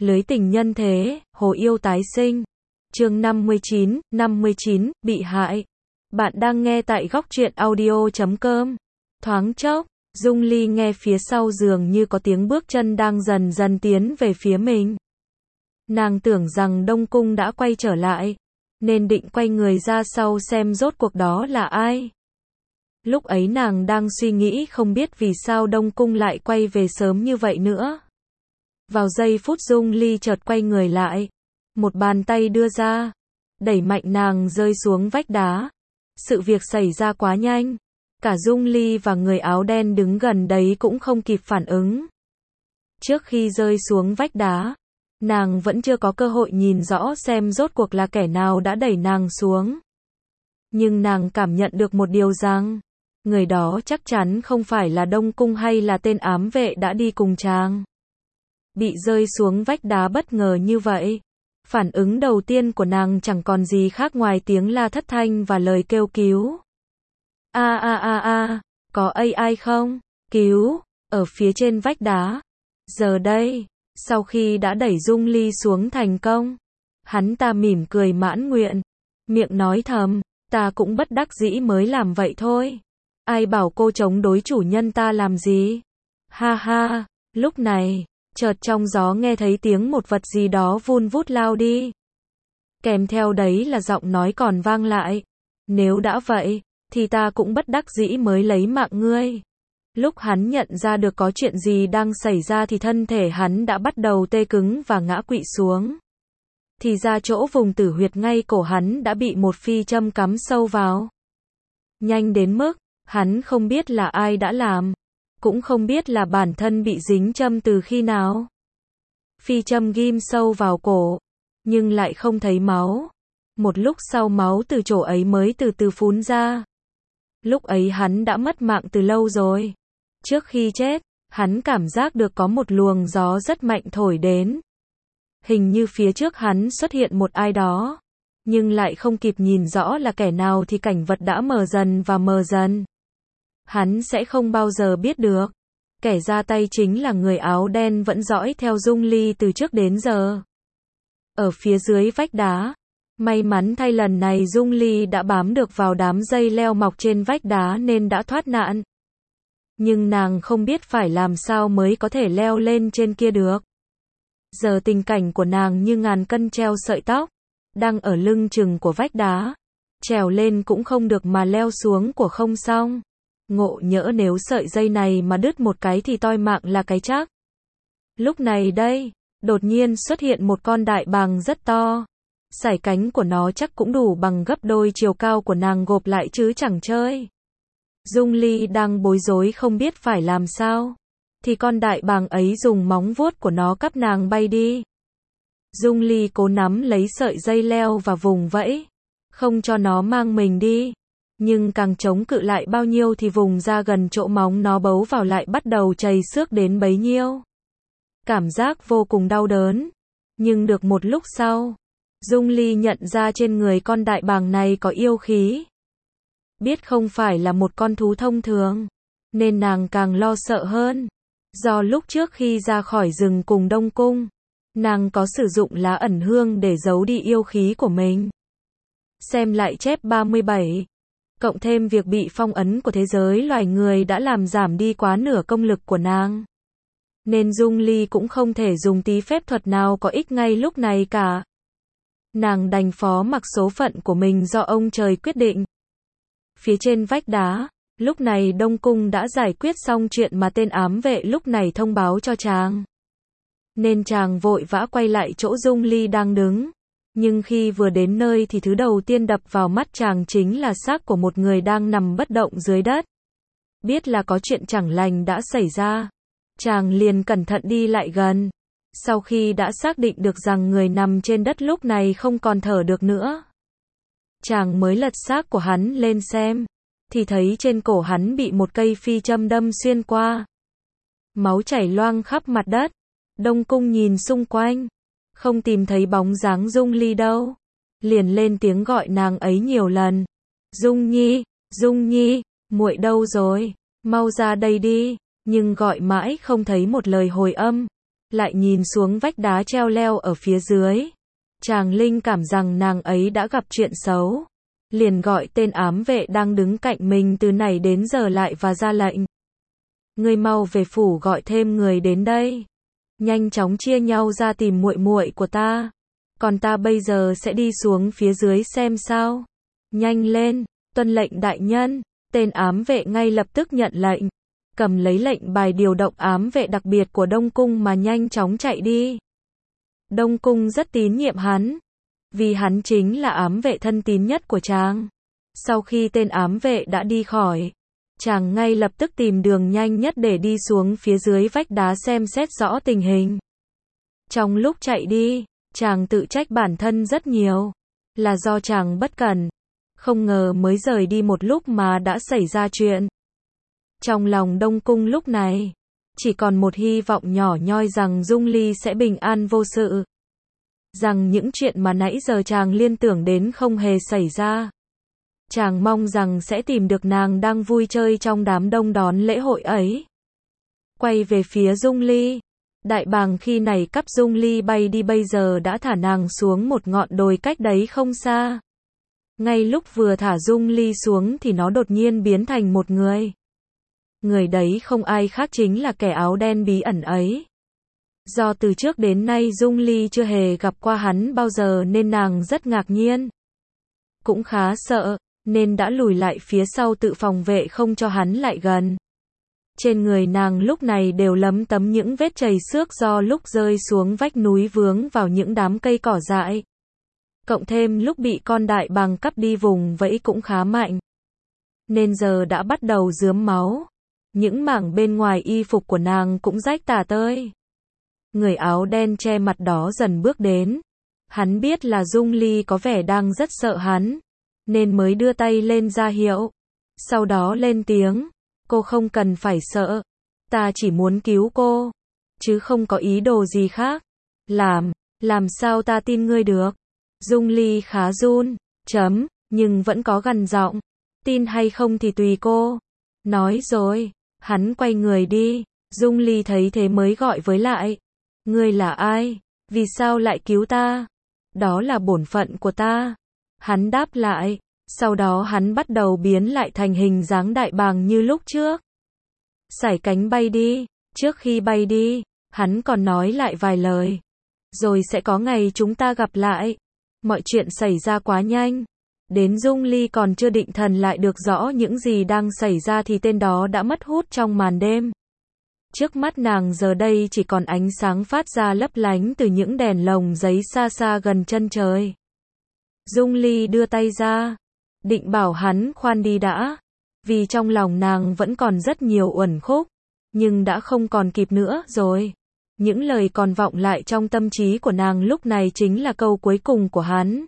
Lưới tình nhân thế, hồ yêu tái sinh. Chương 59, bị hại. Bạn đang nghe tại góc truyện audio.com. Thoáng chốc, Dung Ly nghe phía sau giường như có tiếng bước chân đang dần dần tiến về phía mình. Nàng tưởng rằng Đông Cung đã quay trở lại, nên định quay người ra sau xem rốt cuộc đó là ai. Lúc ấy nàng đang suy nghĩ không biết vì sao Đông Cung lại quay về sớm như vậy nữa. Vào giây phút Dung Ly chợt quay người lại, một bàn tay đưa ra, đẩy mạnh nàng rơi xuống vách đá. Sự việc xảy ra quá nhanh, cả Dung Ly và người áo đen đứng gần đấy cũng không kịp phản ứng. Trước khi rơi xuống vách đá, nàng vẫn chưa có cơ hội nhìn rõ xem rốt cuộc là kẻ nào đã đẩy nàng xuống. Nhưng nàng cảm nhận được một điều rằng, người đó chắc chắn không phải là Đông Cung hay là tên ám vệ đã đi cùng chàng. Bị rơi xuống vách đá bất ngờ như vậy, phản ứng đầu tiên của nàng chẳng còn gì khác ngoài tiếng la thất thanh và lời kêu cứu. Có ai không? Cứu, ở phía trên vách đá. Giờ đây, sau khi đã đẩy Dung Ly xuống thành công, hắn ta mỉm cười mãn nguyện, miệng nói thầm, ta cũng bất đắc dĩ mới làm vậy thôi. Ai bảo cô chống đối chủ nhân ta làm gì? Ha ha, lúc này, chợt trong gió nghe thấy tiếng một vật gì đó vun vút lao đi. Kèm theo đấy là giọng nói còn vang lại. Nếu đã vậy, thì ta cũng bất đắc dĩ mới lấy mạng ngươi. Lúc hắn nhận ra được có chuyện gì đang xảy ra thì thân thể hắn đã bắt đầu tê cứng và ngã quỵ xuống. Thì ra chỗ vùng tử huyệt ngay cổ hắn đã bị một phi châm cắm sâu vào. Nhanh đến mức, hắn không biết là ai đã làm. Cũng không biết là bản thân bị dính châm từ khi nào. Phi châm ghim sâu vào cổ, nhưng lại không thấy máu. Một lúc sau máu từ chỗ ấy mới từ từ phún ra. Lúc ấy hắn đã mất mạng từ lâu rồi. Trước khi chết, hắn cảm giác được có một luồng gió rất mạnh thổi đến. Hình như phía trước hắn xuất hiện một ai đó. Nhưng lại không kịp nhìn rõ là kẻ nào thì cảnh vật đã mờ dần và mờ dần. Hắn sẽ không bao giờ biết được. Kẻ ra tay chính là người áo đen vẫn dõi theo Dung Ly từ trước đến giờ. Ở phía dưới vách đá, may mắn thay lần này Dung Ly đã bám được vào đám dây leo mọc trên vách đá nên đã thoát nạn. Nhưng nàng không biết phải làm sao mới có thể leo lên trên kia được. Giờ tình cảnh của nàng như ngàn cân treo sợi tóc, đang ở lưng chừng của vách đá. Trèo lên cũng không được mà leo xuống của không xong. Ngộ nhỡ nếu sợi dây này mà đứt một cái thì toi mạng là cái chắc. Lúc này đây, đột nhiên xuất hiện một con đại bàng rất to. Sải cánh của nó chắc cũng đủ bằng gấp đôi chiều cao của nàng gộp lại chứ chẳng chơi. Dung Ly đang bối rối không biết phải làm sao. Thì con đại bàng ấy dùng móng vuốt của nó cắp nàng bay đi. Dung Ly cố nắm lấy sợi dây leo và vùng vẫy, không cho nó mang mình đi. Nhưng càng chống cự lại bao nhiêu thì vùng ra gần chỗ móng nó bấu vào lại bắt đầu chảy xước đến bấy nhiêu. Cảm giác vô cùng đau đớn. Nhưng được một lúc sau, Dung Ly nhận ra trên người con đại bàng này có yêu khí. Biết không phải là một con thú thông thường, nên nàng càng lo sợ hơn. Do lúc trước khi ra khỏi rừng cùng Đông Cung, nàng có sử dụng lá ẩn hương để giấu đi yêu khí của mình. Xem lại chép 37. Cộng thêm việc bị phong ấn của thế giới loài người đã làm giảm đi quá nửa công lực của nàng. Nên Dung Ly cũng không thể dùng tí phép thuật nào có ích ngay lúc này cả. Nàng đành phó mặc số phận của mình do ông trời quyết định. Phía trên vách đá, lúc này Đông Cung đã giải quyết xong chuyện mà tên ám vệ lúc này thông báo cho chàng. Nên chàng vội vã quay lại chỗ Dung Ly đang đứng. Nhưng khi vừa đến nơi thì thứ đầu tiên đập vào mắt chàng chính là xác của một người đang nằm bất động dưới đất. Biết là có chuyện chẳng lành đã xảy ra, chàng liền cẩn thận đi lại gần. Sau khi đã xác định được rằng người nằm trên đất lúc này không còn thở được nữa, chàng mới lật xác của hắn lên xem, thì thấy trên cổ hắn bị một cây phi châm đâm xuyên qua. Máu chảy loang khắp mặt đất. Đông Cung nhìn xung quanh, không tìm thấy bóng dáng Dung Ly đâu. Liền lên tiếng gọi nàng ấy nhiều lần. Dung Nhi, muội đâu rồi? Mau ra đây đi. Nhưng gọi mãi không thấy một lời hồi âm. lại nhìn xuống vách đá treo leo ở phía dưới. Chàng linh cảm rằng nàng ấy đã gặp chuyện xấu. Liền gọi tên ám vệ đang đứng cạnh mình từ nãy đến giờ lại và ra lệnh. Ngươi mau về phủ gọi thêm người đến đây. Nhanh chóng chia nhau ra tìm muội muội của ta. Còn ta bây giờ sẽ đi xuống phía dưới xem sao. Nhanh lên, tuân lệnh đại nhân. Tên ám vệ ngay lập tức nhận lệnh. Cầm lấy lệnh bài điều động ám vệ đặc biệt của Đông Cung mà nhanh chóng chạy đi. Đông Cung rất tín nhiệm hắn. Vì hắn chính là ám vệ thân tín nhất của chàng. Sau khi tên ám vệ đã đi khỏi, chàng ngay lập tức tìm đường nhanh nhất để đi xuống phía dưới vách đá xem xét rõ tình hình. Trong lúc chạy đi, chàng tự trách bản thân rất nhiều. Là do chàng bất cẩn. Không ngờ mới rời đi một lúc mà đã xảy ra chuyện. Trong lòng Đông Cung lúc này, chỉ còn một hy vọng nhỏ nhoi rằng Dung Ly sẽ bình an vô sự. Rằng những chuyện mà nãy giờ chàng liên tưởng đến không hề xảy ra. Chàng mong rằng sẽ tìm được nàng đang vui chơi trong đám đông đón lễ hội ấy. Quay về phía Dung Ly. Đại bàng khi này cắp Dung Ly bay đi bây giờ đã thả nàng xuống một ngọn đồi cách đấy không xa. Ngay lúc vừa thả Dung Ly xuống thì nó đột nhiên biến thành một người. Người đấy không ai khác chính là kẻ áo đen bí ẩn ấy. Do từ trước đến nay Dung Ly chưa hề gặp qua hắn bao giờ nên nàng rất ngạc nhiên. Cũng khá sợ, nên đã lùi lại phía sau tự phòng vệ không cho hắn lại gần. Trên người nàng lúc này đều lấm tấm những vết chày xước do lúc rơi xuống vách núi vướng vào những đám cây cỏ dại. Cộng thêm lúc bị con đại bàng cắp đi vùng vẫy cũng khá mạnh. Nên giờ đã bắt đầu rướm máu. Những mảng bên ngoài y phục của nàng cũng rách tả tơi. Người áo đen che mặt đó dần bước đến. Hắn biết là Dung Ly có vẻ đang rất sợ hắn, nên mới đưa tay lên ra hiệu. Sau đó lên tiếng, cô không cần phải sợ. Ta chỉ muốn cứu cô, chứ không có ý đồ gì khác. Làm sao ta tin ngươi được? Dung Ly khá run, nhưng vẫn có gằn giọng. Tin hay không thì tùy cô. Nói rồi, hắn quay người đi. Dung Ly thấy thế mới gọi với lại. Ngươi là ai? Vì sao lại cứu ta? Đó là bổn phận của ta. Hắn đáp lại. Sau đó hắn bắt đầu biến lại thành hình dáng đại bàng như lúc trước. Sải cánh bay đi. Trước khi bay đi, hắn còn nói lại vài lời. Rồi sẽ có ngày chúng ta gặp lại. Mọi chuyện xảy ra quá nhanh. Đến Dung Ly còn chưa định thần lại được rõ những gì đang xảy ra thì tên đó đã mất hút trong màn đêm. Trước mắt nàng giờ đây chỉ còn ánh sáng phát ra lấp lánh từ những đèn lồng giấy xa xa gần chân trời. Dung Ly đưa tay ra, định bảo hắn khoan đi đã, vì trong lòng nàng vẫn còn rất nhiều uẩn khúc, nhưng đã không còn kịp nữa rồi. Những lời còn vọng lại trong tâm trí của nàng lúc này chính là câu cuối cùng của hắn.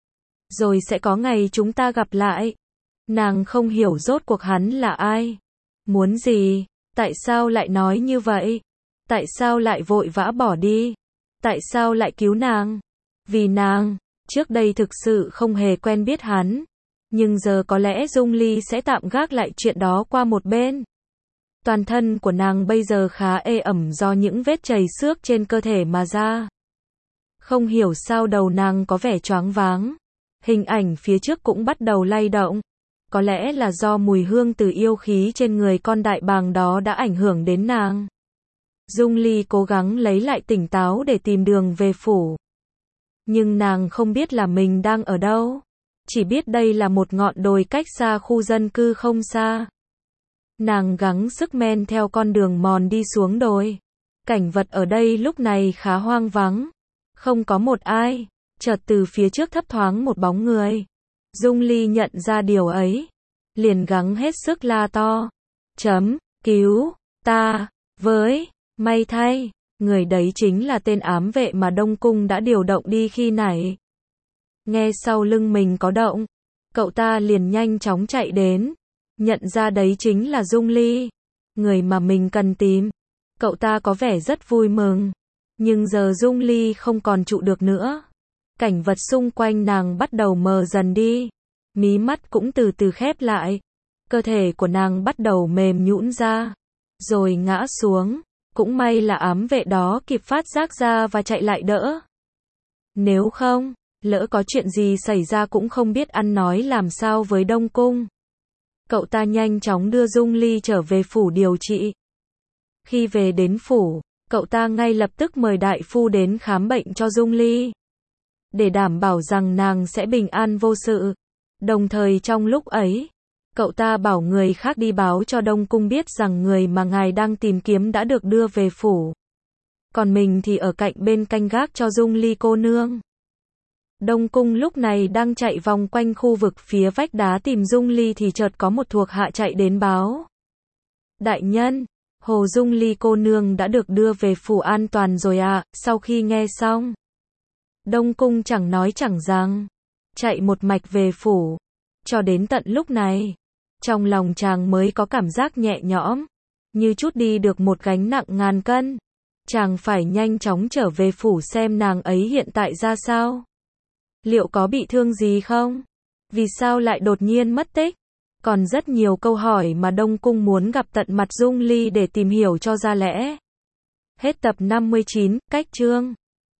Rồi sẽ có ngày chúng ta gặp lại. Nàng không hiểu rốt cuộc hắn là ai, muốn gì, tại sao lại nói như vậy, tại sao lại vội vã bỏ đi, tại sao lại cứu nàng. Vì nàng, trước đây thực sự không hề quen biết hắn, nhưng giờ có lẽ Dung Ly sẽ tạm gác lại chuyện đó qua một bên. Toàn thân của nàng bây giờ khá ê ẩm do những vết chày xước trên cơ thể mà ra. Không hiểu sao đầu nàng có vẻ choáng váng. Hình ảnh phía trước cũng bắt đầu lay động. Có lẽ là do mùi hương từ yêu khí trên người con đại bàng đó đã ảnh hưởng đến nàng. Dung Ly cố gắng lấy lại tỉnh táo để tìm đường về phủ. Nhưng nàng không biết là mình đang ở đâu. Chỉ biết đây là một ngọn đồi cách xa khu dân cư không xa. Nàng gắng sức men theo con đường mòn đi xuống đồi. Cảnh vật ở đây lúc này khá hoang vắng. Không có một ai. Chợt từ phía trước thấp thoáng một bóng người. Dung Ly nhận ra điều ấy. Liền gắng hết sức la to. Cứu ta với. May thay, người đấy chính là tên ám vệ mà Đông Cung đã điều động đi khi nãy. Nghe sau lưng mình có động, cậu ta liền nhanh chóng chạy đến. Nhận ra đấy chính là Dung Ly, người mà mình cần tìm. Cậu ta có vẻ rất vui mừng. Nhưng giờ Dung Ly không còn trụ được nữa. Cảnh vật xung quanh nàng bắt đầu mờ dần đi. Mí mắt cũng từ từ khép lại. Cơ thể của nàng bắt đầu mềm nhũn ra. Rồi ngã xuống. Cũng may là ám vệ đó kịp phát giác ra và chạy lại đỡ. Nếu không, lỡ có chuyện gì xảy ra cũng không biết ăn nói làm sao với Đông Cung. Cậu ta nhanh chóng đưa Dung Ly trở về phủ điều trị. Khi về đến phủ, cậu ta ngay lập tức mời đại phu đến khám bệnh cho Dung Ly, để đảm bảo rằng nàng sẽ bình an vô sự. Đồng thời trong lúc ấy, cậu ta bảo người khác đi báo cho Đông Cung biết rằng người mà ngài đang tìm kiếm đã được đưa về phủ. Còn mình thì ở cạnh bên canh gác cho Dung Ly cô nương. Đông Cung lúc này đang chạy vòng quanh khu vực phía vách đá tìm Dung Ly thì chợt có một thuộc hạ chạy đến báo. Đại nhân, Hồ Dung Ly cô nương đã được đưa về phủ an toàn rồi ạ. Sau khi nghe xong, Đông Cung chẳng nói chẳng rằng, chạy một mạch về phủ. Cho đến tận lúc này, trong lòng chàng mới có cảm giác nhẹ nhõm, như trút đi được một gánh nặng ngàn cân. Chàng phải nhanh chóng trở về phủ xem nàng ấy hiện tại ra sao. Liệu có bị thương gì không? Vì sao lại đột nhiên mất tích? Còn rất nhiều câu hỏi mà Đông Cung muốn gặp tận mặt Dung Ly để tìm hiểu cho ra lẽ. Hết tập 59, cách chương.